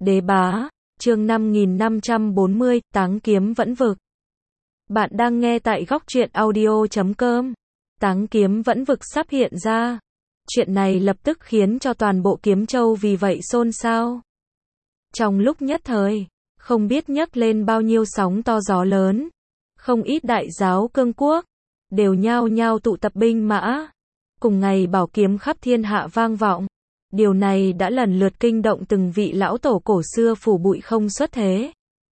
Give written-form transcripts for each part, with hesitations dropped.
Đế bá, chương 5540, Táng kiếm vẫn vực. Bạn đang nghe tại góc truyện audio.com. Táng kiếm vẫn vực sắp hiện ra. Chuyện này lập tức khiến cho toàn bộ Kiếm Châu vì vậy xôn xao. Trong lúc nhất thời, không biết nhấc lên bao nhiêu sóng to gió lớn. Không ít đại giáo cương quốc, đều nhao nhao tụ tập binh mã. Cùng ngày bảo kiếm khắp thiên hạ vang vọng. Điều này đã lần lượt kinh động từng vị lão tổ cổ xưa phủ bụi không xuất thế.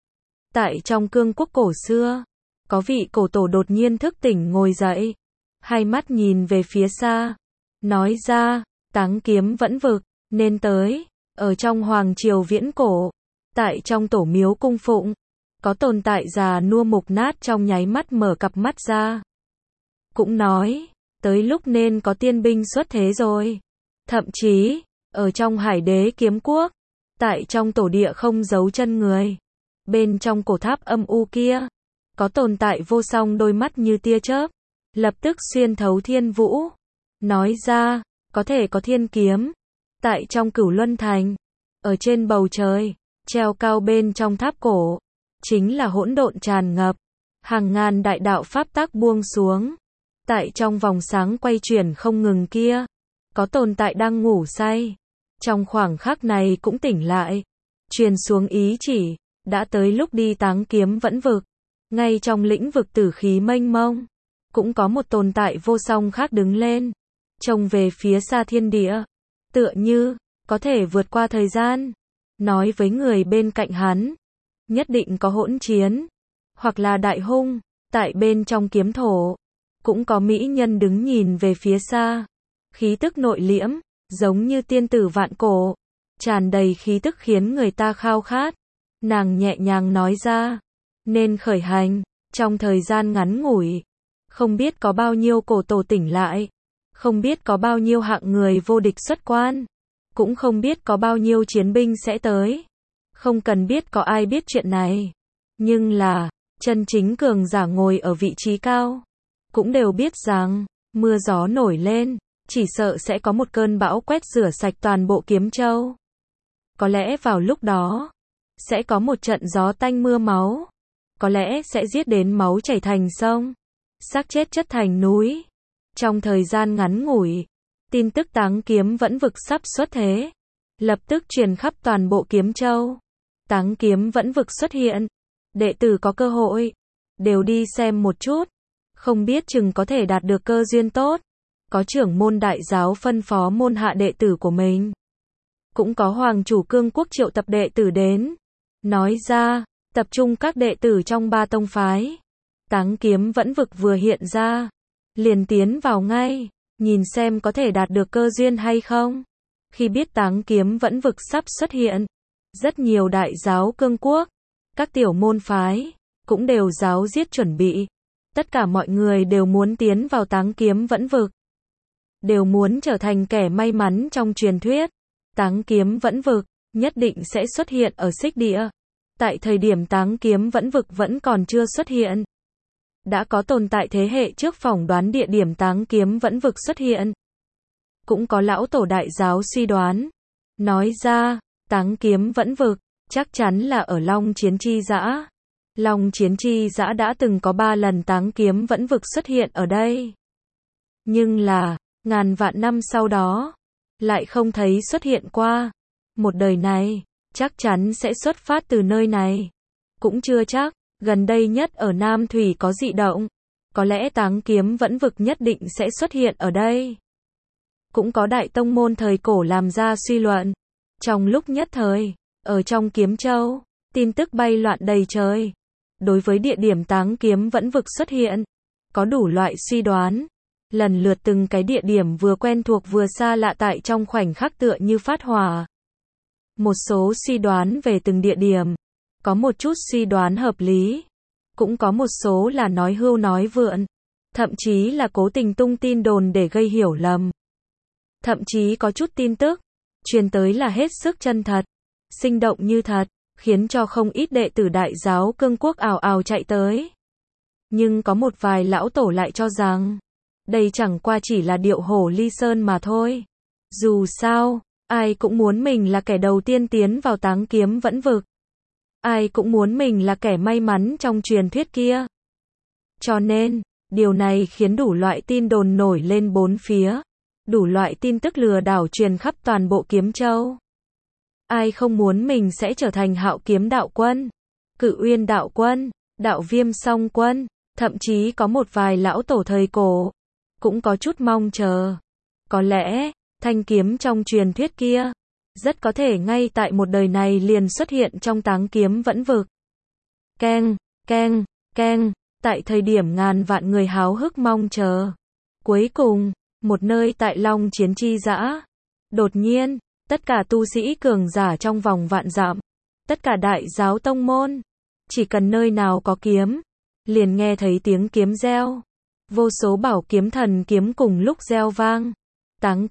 Tại trong cương quốc cổ xưa, có vị cổ tổ đột nhiên thức tỉnh ngồi dậy, hai mắt nhìn về phía xa, nói ra, Táng kiếm vẫn vực, nên tới, ở trong hoàng triều viễn cổ, tại trong tổ miếu cung phụng, có tồn tại già nua mục nát trong nháy mắt mở cặp mắt ra. Cũng nói, tới lúc nên có tiên binh xuất thế rồi. Thậm chí, ở trong Hải Đế kiếm quốc, tại trong tổ địa không giấu chân người, bên trong cổ tháp âm u kia, có tồn tại vô song đôi mắt như tia chớp, lập tức xuyên thấu thiên vũ, nói ra, có thể có thiên kiếm, tại trong Cửu Luân Thành, ở trên bầu trời, treo cao bên trong tháp cổ, chính là hỗn độn tràn ngập, hàng ngàn đại đạo pháp tắc buông xuống, tại trong vòng sáng quay chuyển không ngừng kia, có tồn tại đang ngủ say, trong khoảng khắc này cũng tỉnh lại, truyền xuống ý chỉ, đã tới lúc đi táng kiếm vẫn vực. Ngay trong lĩnh vực tử khí mênh mông, cũng có một tồn tại vô song khác đứng lên, trông về phía xa thiên địa, tựa như có thể vượt qua thời gian, nói với người bên cạnh hắn, nhất định có hỗn chiến, hoặc là đại hung, tại bên trong kiếm thổ, cũng có mỹ nhân đứng nhìn về phía xa, khí tức nội liễm, giống như tiên tử vạn cổ, tràn đầy khí tức khiến người ta khao khát. Nàng nhẹ nhàng nói ra, nên khởi hành, trong thời gian ngắn ngủi, không biết có bao nhiêu cổ tổ tỉnh lại, không biết có bao nhiêu hạng người vô địch xuất quan, cũng không biết có bao nhiêu chiến binh sẽ tới. Không cần biết có ai biết chuyện này, nhưng là, chân chính cường giả ngồi ở vị trí cao, cũng đều biết rằng, mưa gió nổi lên, chỉ sợ sẽ có một cơn bão quét rửa sạch toàn bộ Kiếm Châu. Có lẽ vào lúc đó, sẽ có một trận gió tanh mưa máu, có lẽ sẽ giết đến máu chảy thành sông, xác chết chất thành núi. Trong thời gian ngắn ngủi, tin tức Táng kiếm vẫn vực sắp xuất thế, lập tức truyền khắp toàn bộ Kiếm Châu. Táng kiếm vẫn vực xuất hiện, đệ tử có cơ hội, đều đi xem một chút, không biết chừng có thể đạt được cơ duyên tốt. Có trưởng môn đại giáo phân phó môn hạ đệ tử của mình, cũng có hoàng chủ cương quốc triệu tập đệ tử đến, nói ra, tập trung các đệ tử trong 3 tông phái. Táng kiếm vẫn vực vừa hiện ra, liền tiến vào ngay, nhìn xem có thể đạt được cơ duyên hay không. Khi biết Táng kiếm vẫn vực sắp xuất hiện, rất nhiều đại giáo cương quốc, các tiểu môn phái, cũng đều giáo diết chuẩn bị. Tất cả mọi người đều muốn tiến vào Táng kiếm vẫn vực, đều muốn trở thành kẻ may mắn trong truyền thuyết. Táng kiếm vẫn vực, nhất định sẽ xuất hiện ở Xích Địa. Tại thời điểm Táng kiếm vẫn vực vẫn còn chưa xuất hiện, đã có tồn tại thế hệ trước phỏng đoán địa điểm Táng kiếm vẫn vực xuất hiện. Cũng có lão tổ đại giáo suy đoán, nói ra, Táng kiếm vẫn vực, chắc chắn là ở Long Chiến Chi Dã. Long Chiến Chi Dã đã từng có 3 lần Táng kiếm vẫn vực xuất hiện ở đây. Nhưng là, ngàn vạn năm sau đó, lại không thấy xuất hiện qua. Một đời này, chắc chắn sẽ xuất phát từ nơi này. Cũng chưa chắc, gần đây nhất ở Nam Thủy có dị động. Có lẽ Táng kiếm vẫn vực nhất định sẽ xuất hiện ở đây. Cũng có đại tông môn thời cổ làm ra suy luận. Trong lúc nhất thời, ở trong Kiếm Châu, tin tức bay loạn đầy trời. Đối với địa điểm Táng kiếm vẫn vực xuất hiện, có đủ loại suy đoán. Lần lượt từng cái địa điểm vừa quen thuộc vừa xa lạ tại trong khoảnh khắc tựa như phát hỏa. Một số suy đoán về từng địa điểm, có một chút suy đoán hợp lý, cũng có một số là nói hưu nói vượn, thậm chí là cố tình tung tin đồn để gây hiểu lầm. Thậm chí có chút tin tức truyền tới là hết sức chân thật, sinh động như thật, khiến cho không ít đệ tử đại giáo cương quốc ào ào chạy tới. Nhưng có một vài lão tổ lại cho rằng, đây chẳng qua chỉ là điệu hổ ly sơn mà thôi. Dù sao, Ai cũng muốn mình là kẻ đầu tiên tiến vào táng kiếm vẫn vực. Ai cũng muốn mình là kẻ may mắn trong truyền thuyết kia. Cho nên, điều này khiến đủ loại tin đồn nổi lên bốn phía. Đủ loại tin tức lừa đảo truyền khắp toàn bộ Kiếm Châu. Ai không muốn mình sẽ trở thành Hạo Kiếm đạo quân, Cự Uyên đạo quân, Đạo Viêm song quân, thậm chí có một vài lão tổ thời cổ cũng có chút mong chờ. Có lẽ, thanh kiếm trong truyền thuyết kia rất có thể ngay tại một đời này liền xuất hiện trong táng kiếm vẫn vực. Keng, keng, keng, tại thời điểm ngàn vạn người háo hức mong chờ. Cuối cùng, một nơi tại Long Chiến Chi Dã. Đột nhiên, tất cả tu sĩ cường giả trong vòng vạn dặm, tất cả đại giáo tông môn, chỉ cần nơi nào có kiếm, liền nghe thấy tiếng kiếm reo. Vô số bảo kiếm thần kiếm cùng lúc reo vang. Táng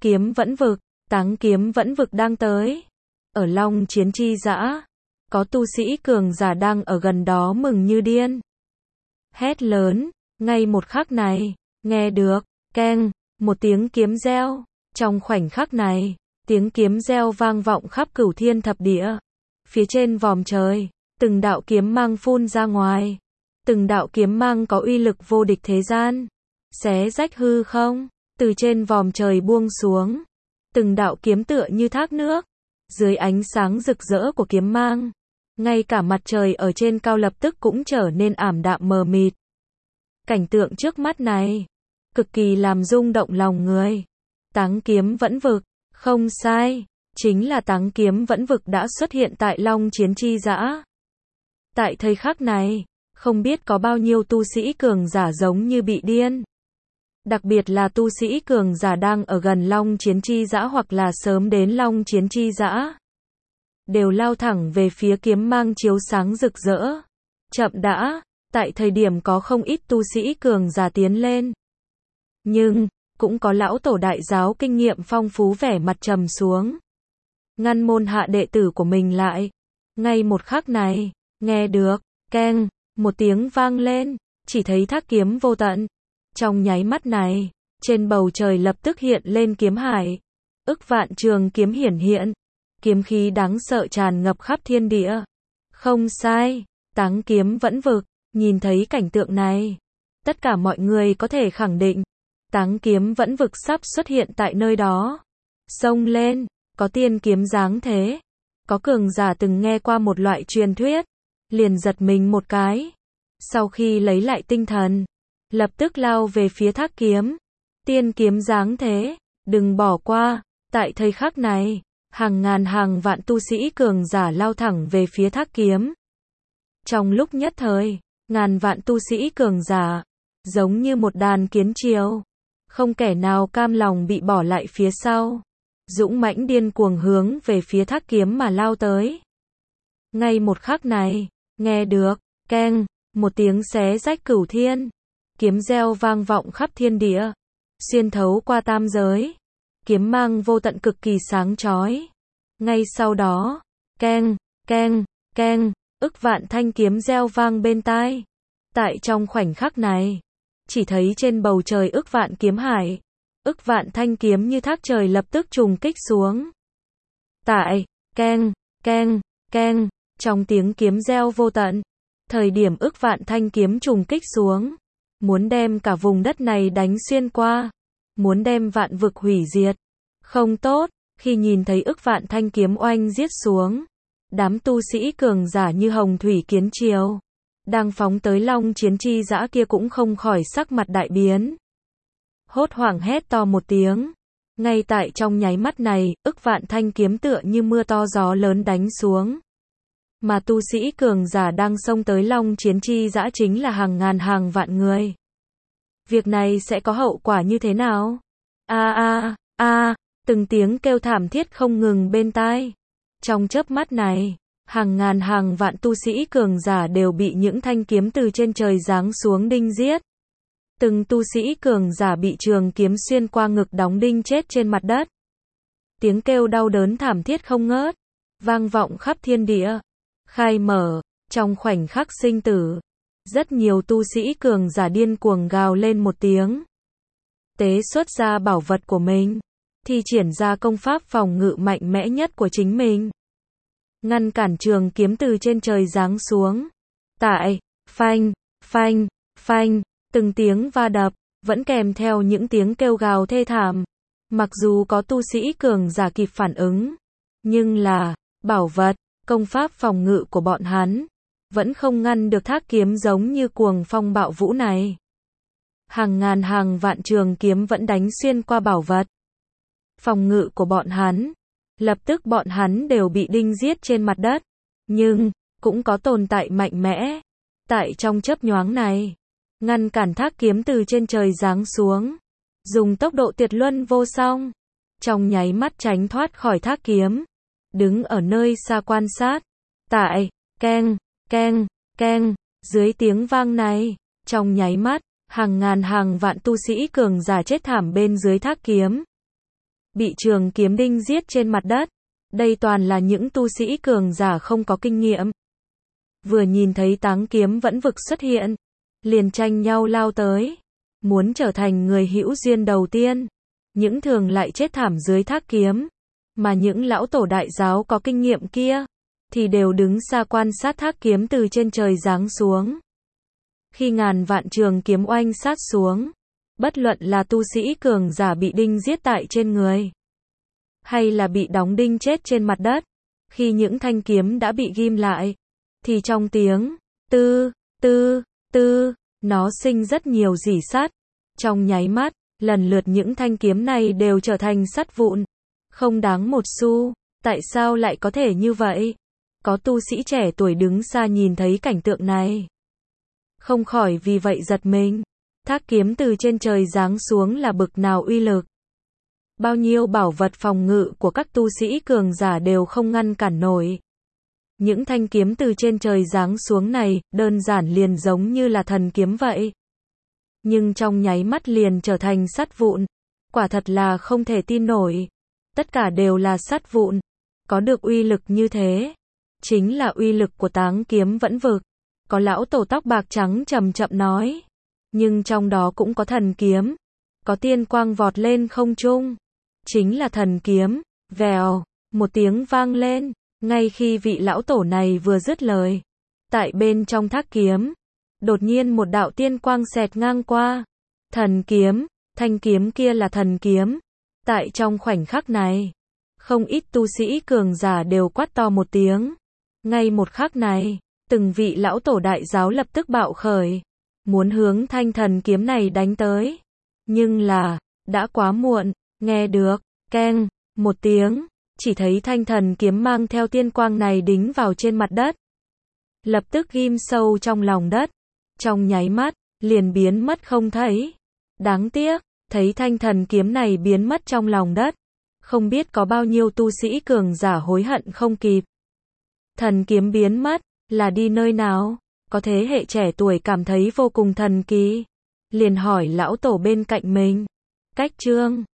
kiếm vẫn vực đang tới. Ở Long Chiến Chi Dã, có tu sĩ cường giả đang ở gần đó mừng như điên. Hét lớn, ngay một khắc này, nghe được, keng, một tiếng kiếm reo. Trong khoảnh khắc này, tiếng kiếm reo vang vọng khắp cửu thiên thập địa. Phía trên vòm trời, từng đạo kiếm mang phun ra ngoài. Từng đạo kiếm mang có uy lực vô địch thế gian. Xé rách hư không, từ trên vòm trời buông xuống. Từng đạo kiếm tựa như thác nước. Dưới ánh sáng rực rỡ của kiếm mang, ngay cả mặt trời ở trên cao lập tức cũng trở nên ảm đạm mờ mịt. Cảnh tượng trước mắt này, cực kỳ làm rung động lòng người. Táng kiếm vẫn vực, không sai, chính là táng kiếm vẫn vực đã xuất hiện tại Long Chiến Chi Dã. Tại thời khắc này, không biết có bao nhiêu tu sĩ cường giả giống như bị điên. Đặc biệt là tu sĩ cường giả đang ở gần Long Chiến Chi Dã hoặc là sớm đến Long Chiến Chi Dã, đều lao thẳng về phía kiếm mang chiếu sáng rực rỡ. Chậm đã, tại thời điểm có không ít tu sĩ cường giả tiến lên. Nhưng, cũng có lão tổ đại giáo kinh nghiệm phong phú vẻ mặt trầm xuống. Ngăn môn hạ đệ tử của mình lại. Ngay một khắc này, nghe được, keng, một tiếng vang lên, chỉ thấy thác kiếm vô tận. Trong nháy mắt này, trên bầu trời lập tức hiện lên kiếm hải. Ức vạn trường kiếm hiển hiện. Kiếm khí đáng sợ tràn ngập khắp thiên địa. Không sai, táng kiếm vẫn vực. Nhìn thấy cảnh tượng này, tất cả mọi người có thể khẳng định, táng kiếm vẫn vực sắp xuất hiện tại nơi đó. Xông lên, có tiên kiếm dáng thế. Có cường giả từng nghe qua một loại truyền thuyết, liền giật mình một cái. Sau khi lấy lại tinh thần, lập tức lao về phía thác kiếm. Tiên kiếm dáng thế, đừng bỏ qua. Tại thời khắc này, hàng ngàn hàng vạn tu sĩ cường giả lao thẳng về phía thác kiếm. Trong lúc nhất thời, ngàn vạn tu sĩ cường giả, giống như một đàn kiến triều, không kẻ nào cam lòng bị bỏ lại phía sau. Dũng mãnh điên cuồng hướng về phía thác kiếm mà lao tới. Ngay một khắc này, nghe được, keng, một tiếng xé rách cửu thiên. Kiếm reo vang vọng khắp thiên địa, xuyên thấu qua tam giới. Kiếm mang vô tận cực kỳ sáng chói. Ngay sau đó, keng, keng, keng, ức vạn thanh kiếm reo vang bên tai. Tại trong khoảnh khắc này, chỉ thấy trên bầu trời ức vạn kiếm hải, ức vạn thanh kiếm như thác trời lập tức trùng kích xuống. Tại, keng, keng, keng, trong tiếng kiếm reo vô tận, thời điểm ức vạn thanh kiếm trùng kích xuống, muốn đem cả vùng đất này đánh xuyên qua, muốn đem vạn vực hủy diệt. Không tốt, khi nhìn thấy ức vạn thanh kiếm oanh giết xuống, đám tu sĩ cường giả như hồng thủy kiến triều, đang phóng tới Long Chiến Chi Dã kia cũng không khỏi sắc mặt đại biến. Hốt hoảng hét to một tiếng. Ngay tại trong nháy mắt này, ức vạn thanh kiếm tựa như mưa to gió lớn đánh xuống. Mà tu sĩ cường giả đang xông tới Long Chiến Chi Dã chính là hàng ngàn hàng vạn người. Việc này sẽ có hậu quả như thế nào? Từng tiếng kêu thảm thiết không ngừng bên tai. Trong chớp mắt này, hàng ngàn hàng vạn tu sĩ cường giả đều bị những thanh kiếm từ trên trời giáng xuống đinh giết. Từng tu sĩ cường giả bị trường kiếm xuyên qua ngực đóng đinh chết trên mặt đất. Tiếng kêu đau đớn thảm thiết không ngớt, vang vọng khắp thiên địa. Khai mở, trong khoảnh khắc sinh tử, rất nhiều tu sĩ cường giả điên cuồng gào lên một tiếng. Tế xuất ra bảo vật của mình. thi triển ra công pháp phòng ngự mạnh mẽ nhất của chính mình. Ngăn cản trường kiếm từ trên trời giáng xuống. Tại, phanh, phanh, phanh, từng tiếng va đập, vẫn kèm theo những tiếng kêu gào thê thảm. Mặc dù có tu sĩ cường giả kịp phản ứng, nhưng là, bảo vật, công pháp phòng ngự của bọn hắn, vẫn không ngăn được thác kiếm giống như cuồng phong bạo vũ này. Hàng ngàn hàng vạn trường kiếm vẫn đánh xuyên qua bảo vật phòng ngự của bọn hắn. Lập tức bọn hắn đều bị đinh giết trên mặt đất. Nhưng, cũng có tồn tại mạnh mẽ. Tại trong chớp nhoáng này, ngăn cản thác kiếm từ trên trời giáng xuống. Dùng tốc độ tuyệt luân vô song. Trong nháy mắt tránh thoát khỏi thác kiếm. Đứng ở nơi xa quan sát. Tại, keng, keng, keng, dưới tiếng vang này, trong nháy mắt, hàng ngàn hàng vạn tu sĩ cường giả chết thảm bên dưới thác kiếm. Bị trường kiếm đinh giết trên mặt đất. Đây toàn là những tu sĩ cường giả không có kinh nghiệm. Vừa nhìn thấy táng kiếm vẫn vực xuất hiện, liền tranh nhau lao tới. Muốn trở thành người hữu duyên đầu tiên. Những thường lại chết thảm dưới thác kiếm. Mà những lão tổ đại giáo có kinh nghiệm kia, thì đều đứng xa quan sát thác kiếm từ trên trời giáng xuống. Khi ngàn vạn trường kiếm oanh sát xuống, bất luận là tu sĩ cường giả bị đinh giết tại trên người, hay là bị đóng đinh chết trên mặt đất, khi những thanh kiếm đã bị ghim lại, thì trong tiếng tư, tư, tư, nó sinh rất nhiều rỉ sắt. Trong nháy mắt, lần lượt những thanh kiếm này đều trở thành sắt vụn, không đáng một xu. Tại sao lại có thể như vậy? Có tu sĩ trẻ tuổi đứng xa nhìn thấy cảnh tượng này, không khỏi vì vậy giật mình. Thác kiếm từ trên trời giáng xuống là bực nào uy lực. Bao nhiêu bảo vật phòng ngự của các tu sĩ cường giả đều không ngăn cản nổi. Những thanh kiếm từ trên trời giáng xuống này, đơn giản liền giống như là thần kiếm vậy. Nhưng trong nháy mắt liền trở thành sắt vụn. Quả thật là không thể tin nổi. Tất cả đều là sắt vụn. Có được uy lực như thế, chính là uy lực của táng kiếm vẫn vực. Có lão tổ tóc bạc trắng chậm chậm nói. Nhưng trong đó cũng có thần kiếm. Có tiên quang vọt lên không trung. Chính là thần kiếm. Vèo, một tiếng vang lên. Ngay khi vị lão tổ này vừa dứt lời, tại bên trong thác kiếm, đột nhiên một đạo tiên quang xẹt ngang qua. Thần kiếm, thanh kiếm kia là thần kiếm. Tại trong khoảnh khắc này, không ít tu sĩ cường giả đều quát to một tiếng. Ngay một khắc này, từng vị lão tổ đại giáo lập tức bạo khởi, muốn hướng thanh thần kiếm này đánh tới. Nhưng là, đã quá muộn. Nghe được, keng, một tiếng, chỉ thấy thanh thần kiếm mang theo tiên quang này đính vào trên mặt đất. Lập tức ghim sâu trong lòng đất. Trong nháy mắt, liền biến mất không thấy. Đáng tiếc, thấy thanh thần kiếm này biến mất trong lòng đất. Không biết có bao nhiêu tu sĩ cường giả hối hận không kịp. Thần kiếm biến mất, là đi nơi nào? Có thế hệ trẻ tuổi cảm thấy vô cùng thần kỳ. Liền hỏi lão tổ bên cạnh mình. Cách chương